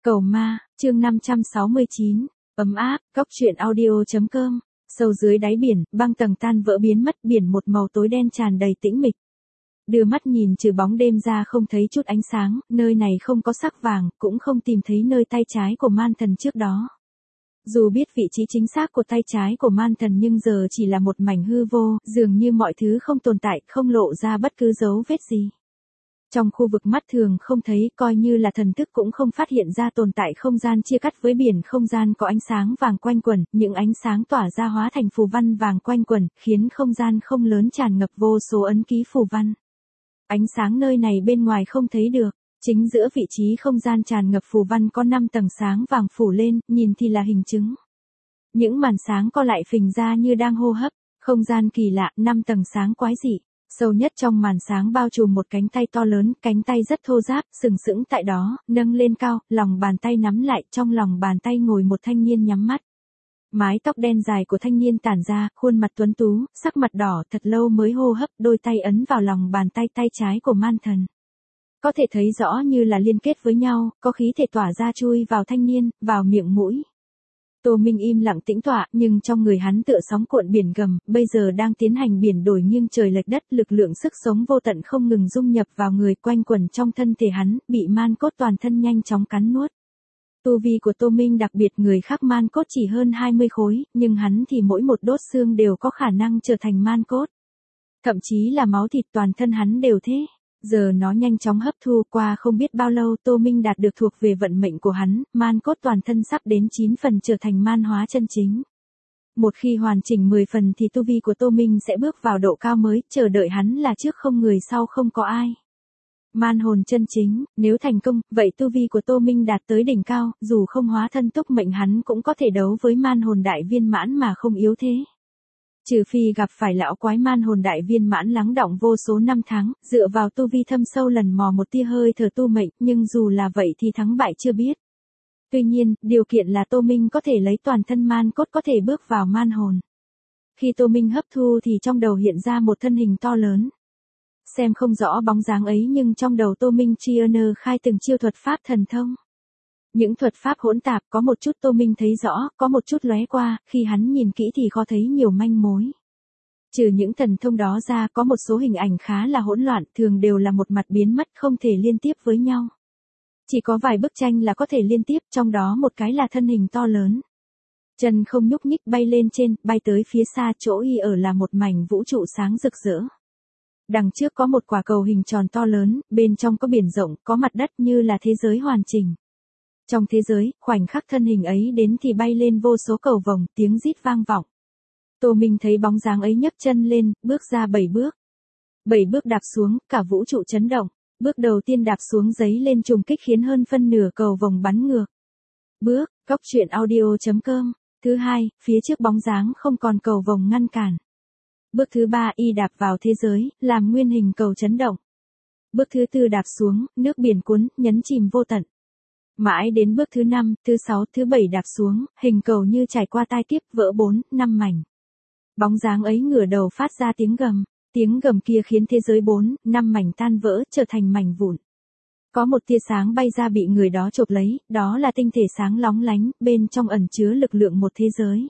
Cầu ma, chương 569, ấm áp, góc truyện audio.com, sâu dưới đáy biển, băng tầng tan vỡ biến mất, biển một màu tối đen tràn đầy tĩnh mịch. Đưa mắt nhìn trừ bóng đêm ra không thấy chút ánh sáng, nơi này không có sắc vàng, cũng không tìm thấy nơi tay trái của man thần trước đó. Dù biết vị trí chính xác của tay trái của man thần nhưng giờ chỉ là một mảnh hư vô, dường như mọi thứ không tồn tại, không lộ ra bất cứ dấu vết gì. Trong khu vực mắt thường không thấy, coi như là thần thức cũng không phát hiện ra tồn tại không gian chia cắt với biển không gian có ánh sáng vàng quanh quẩn, những ánh sáng tỏa ra hóa thành phù văn vàng quanh quẩn, khiến không gian không lớn tràn ngập vô số ấn ký phù văn. Ánh sáng nơi này bên ngoài không thấy được, chính giữa vị trí không gian tràn ngập phù văn có 5 tầng sáng vàng phủ lên, nhìn thì là hình trứng. Những màn sáng co lại phình ra như đang hô hấp, không gian kỳ lạ, 5 tầng sáng quái dị. Sâu nhất trong màn sáng bao trùm một cánh tay to lớn, cánh tay rất thô ráp, sừng sững tại đó, nâng lên cao, lòng bàn tay nắm lại, trong lòng bàn tay ngồi một thanh niên nhắm mắt. Mái tóc đen dài của thanh niên tản ra, khuôn mặt tuấn tú, sắc mặt đỏ, thật lâu mới hô hấp, đôi tay ấn vào lòng bàn tay tay trái của man thần. Có thể thấy rõ như là liên kết với nhau, có khí thể tỏa ra chui vào thanh niên, vào miệng mũi. Tô Minh im lặng tĩnh tọa, nhưng trong người hắn tựa sóng cuộn biển gầm, bây giờ đang tiến hành biển đổi nghiêng trời lệch đất, lực lượng sức sống vô tận không ngừng dung nhập vào người, quanh quẩn trong thân thể hắn, bị man cốt toàn thân nhanh chóng cắn nuốt. Tu vi của Tô Minh đặc biệt, người khác man cốt chỉ hơn 20 khối, nhưng hắn thì mỗi một đốt xương đều có khả năng trở thành man cốt. Thậm chí là máu thịt toàn thân hắn đều thế. Giờ nó nhanh chóng hấp thu, qua không biết bao lâu Tô Minh đạt được thuộc về vận mệnh của hắn, man cốt toàn thân sắp đến 9 phần trở thành man hóa chân chính. Một khi hoàn chỉnh 10 phần thì tu vi của Tô Minh sẽ bước vào độ cao mới, chờ đợi hắn là trước không người sau không có ai. Man hồn chân chính, nếu thành công, vậy tu vi của Tô Minh đạt tới đỉnh cao, dù không hóa thân túc mệnh hắn cũng có thể đấu với man hồn đại viên mãn mà không yếu thế. Trừ phi gặp phải lão quái man hồn đại viên mãn lắng đọng vô số năm tháng, dựa vào tu vi thâm sâu lần mò một tia hơi thở tu mệnh, nhưng dù là vậy thì thắng bại chưa biết. Tuy nhiên, điều kiện là Tô Minh có thể lấy toàn thân man cốt có thể bước vào man hồn. Khi Tô Minh hấp thu thì trong đầu hiện ra một thân hình to lớn. Xem không rõ bóng dáng ấy nhưng trong đầu Tô Minh Triner khai từng chiêu thuật pháp thần thông. Những thuật pháp hỗn tạp, có một chút Tô Minh thấy rõ, có một chút lóe qua, khi hắn nhìn kỹ thì khó thấy nhiều manh mối. Trừ những thần thông đó ra, có một số hình ảnh khá là hỗn loạn, thường đều là một mặt biến mất không thể liên tiếp với nhau. Chỉ có vài bức tranh là có thể liên tiếp, trong đó một cái là thân hình to lớn. Chân không nhúc nhích bay lên trên, bay tới phía xa, chỗ y ở là một mảnh vũ trụ sáng rực rỡ. Đằng trước có một quả cầu hình tròn to lớn, bên trong có biển rộng, có mặt đất như là thế giới hoàn chỉnh. Trong thế giới, khoảnh khắc thân hình ấy đến thì bay lên vô số cầu vồng, tiếng rít vang vọng. Tô Minh thấy bóng dáng ấy nhấc chân lên, bước ra 7 bước. 7 bước đạp xuống, cả vũ trụ chấn động. Bước đầu tiên đạp xuống giấy lên trùng kích khiến hơn phân nửa cầu vồng bắn ngược. Bước, góc truyện audio.com. Thứ hai, phía trước bóng dáng không còn cầu vồng ngăn cản. Bước thứ ba y đạp vào thế giới, làm nguyên hình cầu chấn động. Bước thứ tư đạp xuống, nước biển cuốn, nhấn chìm vô tận. Mãi đến bước thứ 5, thứ 6, thứ 7 đạp xuống, hình cầu như trải qua tai kiếp, vỡ 4, 5 mảnh. Bóng dáng ấy ngửa đầu phát ra tiếng gầm kia khiến thế giới 4, 5 mảnh tan vỡ, trở thành mảnh vụn. Có một tia sáng bay ra bị người đó chộp lấy, đó là tinh thể sáng lóng lánh, bên trong ẩn chứa lực lượng một thế giới.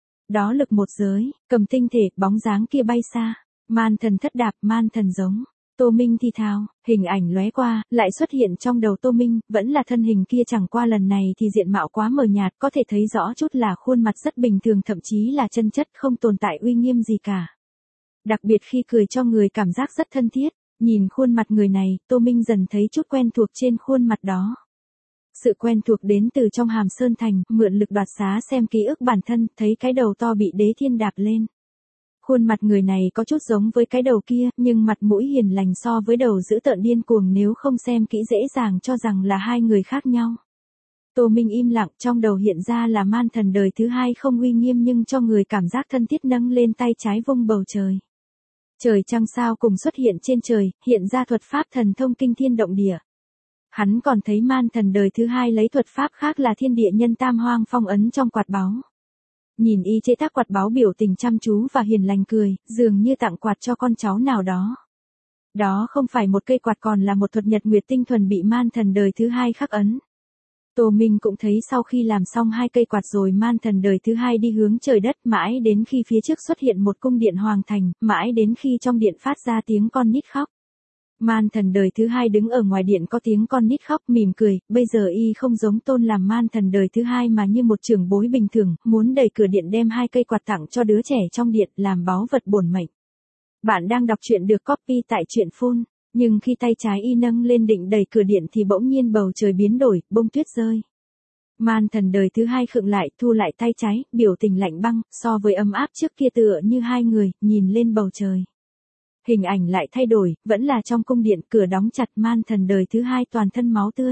Đó lực một giới, cầm tinh thể, bóng dáng kia bay xa. Man thần thất đạp, man thần giống. Tô Minh thì thào, hình ảnh lóe qua, lại xuất hiện trong đầu Tô Minh, vẫn là thân hình kia, chẳng qua lần này thì diện mạo quá mờ nhạt, có thể thấy rõ chút là khuôn mặt rất bình thường, thậm chí là chân chất, không tồn tại uy nghiêm gì cả. Đặc biệt khi cười cho người cảm giác rất thân thiết, nhìn khuôn mặt người này, Tô Minh dần thấy chút quen thuộc trên khuôn mặt đó. Sự quen thuộc đến từ trong Hàm Sơn Thành, mượn lực đoạt xá xem ký ức bản thân, thấy cái đầu to bị Đế Thiên đạp lên. Khuôn mặt người này có chút giống với cái đầu kia, nhưng mặt mũi hiền lành so với đầu dữ tợn điên cuồng, nếu không xem kỹ dễ dàng cho rằng là hai người khác nhau. Tô Minh im lặng, trong đầu hiện ra là man thần đời thứ hai không uy nghiêm nhưng cho người cảm giác thân thiết, nâng lên tay trái vung bầu trời. Trời trăng sao cùng xuất hiện trên trời, hiện ra thuật pháp thần thông kinh thiên động địa. Hắn còn thấy man thần đời thứ hai lấy thuật pháp khác là thiên địa nhân tam hoang phong ấn trong quạt báu. Nhìn y chế tác quạt báu biểu tình chăm chú và hiền lành cười, dường như tặng quạt cho con cháu nào đó. Đó không phải một cây quạt còn là một thuật nhật nguyệt tinh thuần bị man thần đời thứ hai khắc ấn. Tô Minh cũng thấy sau khi làm xong 2 cây quạt rồi man thần đời thứ 2 đi hướng trời đất mãi đến khi phía trước xuất hiện một cung điện hoàng thành, mãi đến khi trong điện phát ra tiếng con nít khóc. Man thần đời thứ 2 đứng ở ngoài điện có tiếng con nít khóc mỉm cười, bây giờ y không giống Tôn làm man thần đời thứ 2 mà như một trưởng bối bình thường, muốn đẩy cửa điện đem 2 cây quạt tặng cho đứa trẻ trong điện làm báu vật bổn mệnh. Bạn đang đọc truyện được copy tại truyện phun, nhưng khi tay trái y nâng lên định đẩy cửa điện thì bỗng nhiên bầu trời biến đổi, bông tuyết rơi. Man thần đời thứ 2 khựng lại, thu lại tay trái, biểu tình lạnh băng, so với ấm áp trước kia tựa như hai người, nhìn lên bầu trời. Hình ảnh lại thay đổi, vẫn là trong cung điện, cửa đóng chặt, man thần đời thứ 2 toàn thân máu tươi.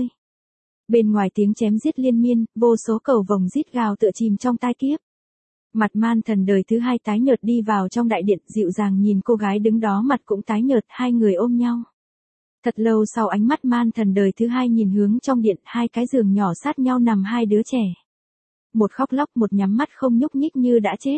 Bên ngoài tiếng chém giết liên miên, vô số cầu vồng rít gào tựa chìm trong tai kiếp. Mặt man thần đời thứ 2 tái nhợt đi vào trong đại điện, dịu dàng nhìn cô gái đứng đó mặt cũng tái nhợt, hai người ôm nhau. Thật lâu sau ánh mắt man thần đời thứ 2 nhìn hướng trong điện, 2 cái giường nhỏ sát nhau nằm 2 đứa trẻ. Một khóc lóc, một nhắm mắt không nhúc nhích như đã chết.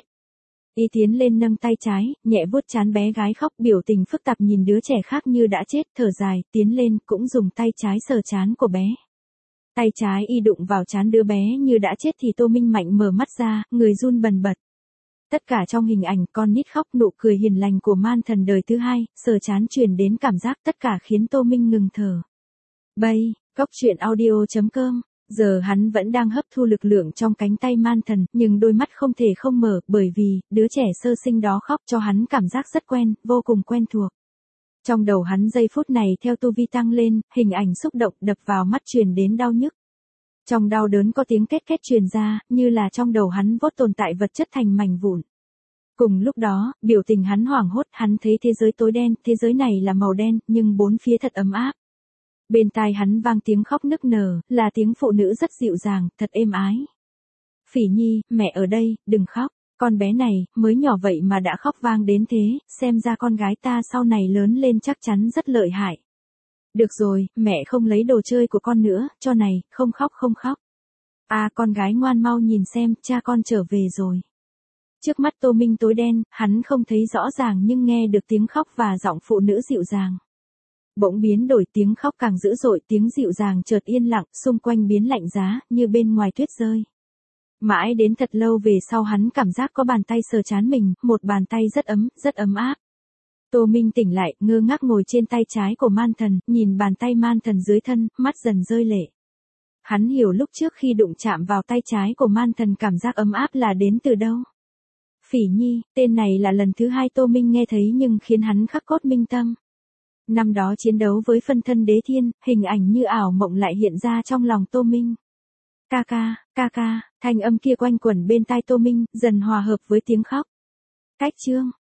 Y tiến lên nâng tay trái, nhẹ vuốt trán bé gái khóc, biểu tình phức tạp nhìn đứa trẻ khác như đã chết, thở dài, tiến lên, cũng dùng tay trái sờ trán của bé. Tay trái y đụng vào trán đứa bé như đã chết thì Tô Minh Mạnh mở mắt ra, người run bần bật. Tất cả trong hình ảnh con nít khóc, nụ cười hiền lành của man thần đời thứ 2, sờ trán truyền đến cảm giác, tất cả khiến Tô Minh ngừng thở. Bay, góc truyện audio.com. Giờ hắn vẫn đang hấp thu lực lượng trong cánh tay man thần, nhưng đôi mắt không thể không mở, bởi vì, đứa trẻ sơ sinh đó khóc cho hắn cảm giác rất quen, vô cùng quen thuộc. Trong đầu hắn giây phút này theo tu vi tăng lên, hình ảnh xúc động đập vào mắt truyền đến đau nhức. Trong đau đớn có tiếng két két truyền ra, như là trong đầu hắn vốt tồn tại vật chất thành mảnh vụn. Cùng lúc đó, biểu tình hắn hoảng hốt, hắn thấy thế giới tối đen, thế giới này là màu đen, nhưng bốn phía thật ấm áp. Bên tai hắn vang tiếng khóc nức nở, là tiếng phụ nữ rất dịu dàng, thật êm ái. Phỉ Nhi, mẹ ở đây, đừng khóc, con bé này, mới nhỏ vậy mà đã khóc vang đến thế, xem ra con gái ta sau này lớn lên chắc chắn rất lợi hại. Được rồi, mẹ không lấy đồ chơi của con nữa, cho này, không khóc không khóc. À con gái ngoan mau nhìn xem, cha con trở về rồi. Trước mắt Tô Minh tối đen, hắn không thấy rõ ràng nhưng nghe được tiếng khóc và giọng phụ nữ dịu dàng. Bỗng biến đổi, tiếng khóc càng dữ dội, tiếng dịu dàng chợt yên lặng, xung quanh biến lạnh giá, như bên ngoài tuyết rơi. Mãi đến thật lâu về sau hắn cảm giác có bàn tay sờ trán mình, một bàn tay rất ấm áp. Tô Minh tỉnh lại, ngơ ngác ngồi trên tay trái của man thần, nhìn bàn tay man thần dưới thân, mắt dần rơi lệ. Hắn hiểu lúc trước khi đụng chạm vào tay trái của man thần cảm giác ấm áp là đến từ đâu. Phỉ Nhi, tên này là lần thứ 2 Tô Minh nghe thấy nhưng khiến hắn khắc cốt minh tâm. Năm đó chiến đấu với phân thân đế thiên, hình ảnh như ảo mộng lại hiện ra trong lòng Tô Minh. Ca ca, thanh âm kia quanh quẩn bên tai Tô Minh, dần hòa hợp với tiếng khóc. Cách chương.